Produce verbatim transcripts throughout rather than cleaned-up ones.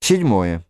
Седьмое.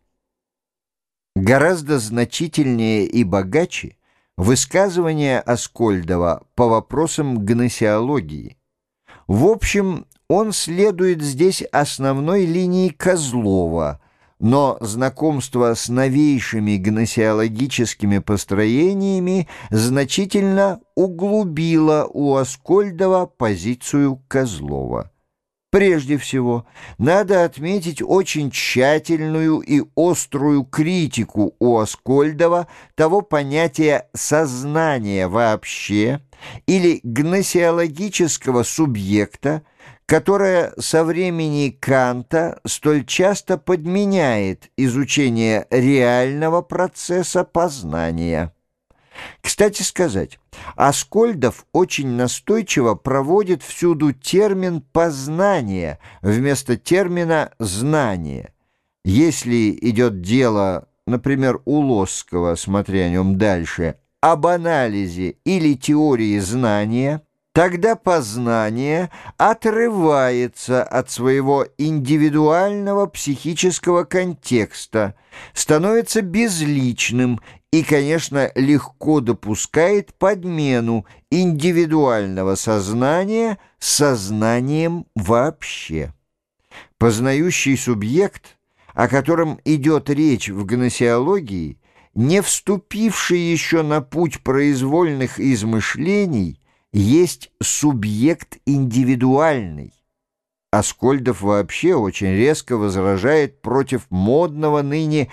Гораздо значительнее и богаче высказывания Аскольдова по вопросам гносеологии. В общем, он следует здесь основной линии Козлова, но знакомство с новейшими гносеологическими построениями значительно углубило у Аскольдова позицию Козлова. Прежде всего, надо отметить очень тщательную и острую критику у Аскольдова того понятия «сознания вообще» или гносеологического субъекта, которое со времени Канта столь часто подменяет изучение реального процесса познания. Кстати сказать, Аскольдов очень настойчиво проводит всюду термин «познание» вместо термина «знание». Если идет дело, например, у Лосского, смотря о нем дальше, об анализе или теории знания, тогда познание отрывается от своего индивидуального психического контекста, становится безличным и, конечно, легко допускает подмену индивидуального сознания с сознанием вообще. Познающий субъект, о котором идет речь в гносеологии, не вступивший еще на путь произвольных измышлений, есть субъект индивидуальный. Аскольдов вообще очень резко возражает против модного ныне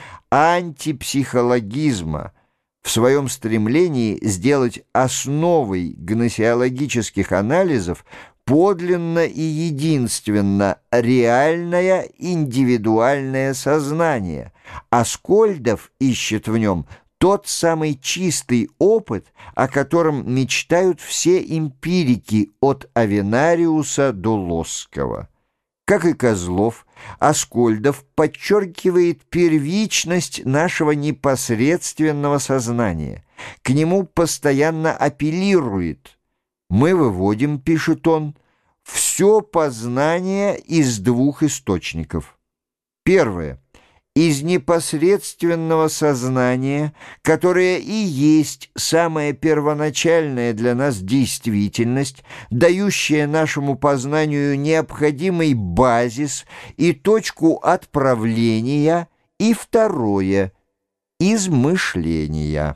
антипсихологизма в своем стремлении сделать основой гносеологических анализов подлинно и единственно реальное индивидуальное сознание. Аскольдов ищет в нем тот самый чистый опыт, о котором мечтают все эмпирики от Авенариуса до Лосского. Как и Козлов, Аскольдов подчеркивает первичность нашего непосредственного сознания. К нему постоянно апеллирует. «Мы выводим, — пишет он, — все познание из двух источников. Первое. Из непосредственного сознания, которое и есть самая первоначальная для нас действительность, дающая нашему познанию необходимый базис и точку отправления, и второе — из мышления.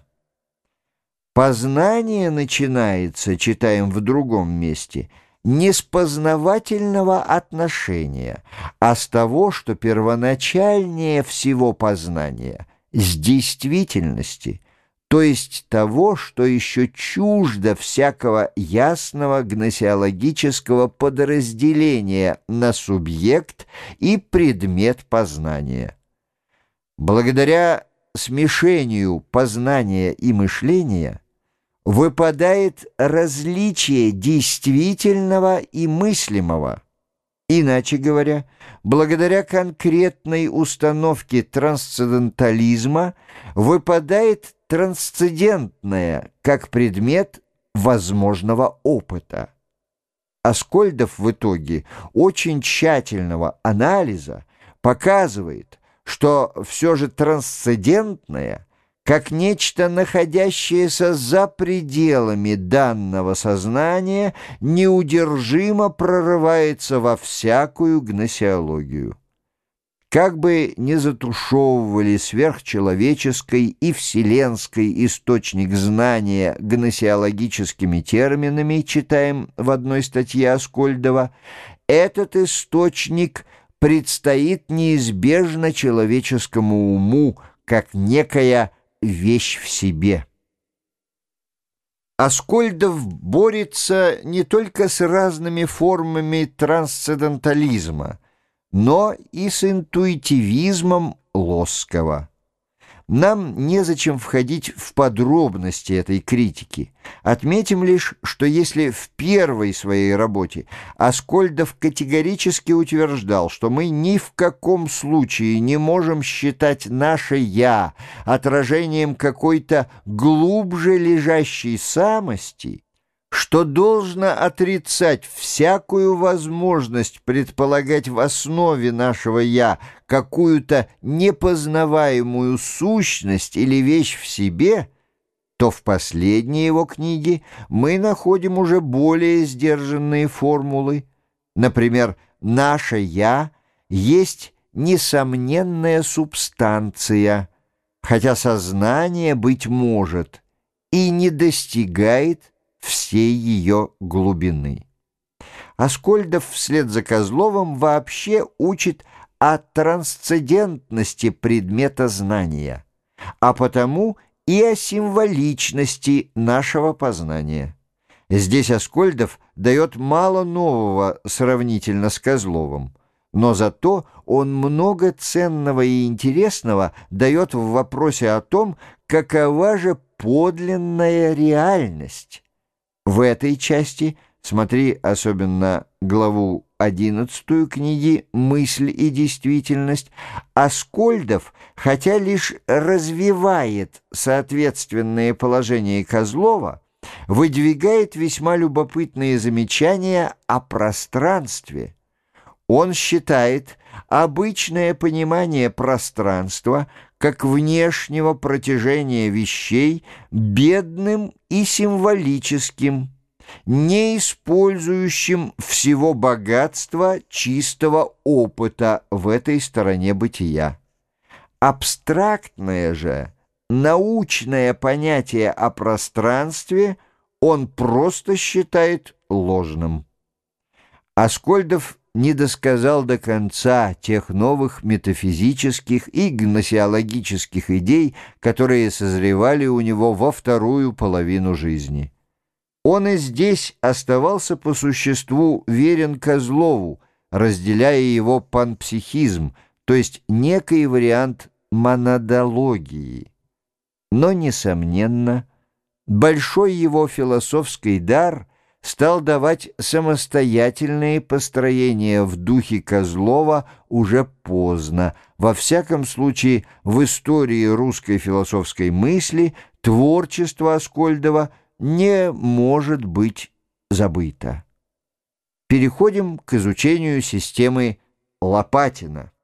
Познание начинается, читаем в другом месте, не с познавательного отношения, а с того, что первоначальнее всего познания, с действительности, то есть того, что еще чуждо всякого ясного гносеологического подразделения на субъект и предмет познания. Благодаря смешению познания и мышления выпадает различие действительного и мыслимого. Иначе говоря, благодаря конкретной установке трансцендентализма выпадает трансцендентное как предмет возможного опыта. Аскольдов в итоге очень тщательного анализа показывает, что все же трансцендентное как нечто, находящееся за пределами данного сознания, неудержимо прорывается во всякую гносеологию. Как бы ни затушевывали сверхчеловеческий и вселенский источник знания гносеологическими терминами, читаем в одной статье Аскольдова, этот источник предстоит неизбежно человеческому уму, как некая вещь в себе. Аскольдов борется не только с разными формами трансцендентализма, но и с интуитивизмом Лосского. Нам незачем входить в подробности этой критики. Отметим лишь, что если в первой своей работе Аскольдов категорически утверждал, что мы ни в каком случае не можем считать наше «я» отражением какой-то глубже лежащей самости, что должно отрицать всякую возможность предполагать в основе нашего «я» какую-то непознаваемую сущность или вещь в себе, то в последней его книге мы находим уже более сдержанные формулы. Например, «наше «я» есть несомненная субстанция, хотя сознание, быть может, и не достигает всей ее глубины». Аскольдов вслед за Козловым вообще учит о трансцендентности предмета знания, а потому и о символичности нашего познания. Здесь Аскольдов дает мало нового сравнительно с Козловым, но зато он много ценного и интересного дает в вопросе о том, какова же подлинная реальность. В этой части смотри особенно главу одиннадцатую книги «Мысль и действительность», Аскольдов, хотя лишь развивает соответственные положения Козлова, выдвигает весьма любопытные замечания о пространстве. Он считает обычное понимание пространства как внешнего протяжения вещей бедным и символическим, не использующим всего богатства чистого опыта в этой стороне бытия. Абстрактное же, научное понятие о пространстве он просто считает ложным. Аскольдов не досказал до конца тех новых метафизических и гносеологических идей, которые созревали у него во вторую половину жизни. Он и здесь оставался по существу верен Козлову, разделяя его панпсихизм, то есть некий вариант монадологии. Но, несомненно, большой его философский дар стал давать самостоятельные построения в духе Козлова уже поздно. Во всяком случае, в истории русской философской мысли творчество Аскольдова не может быть забыто. Переходим к изучению системы Лопатина.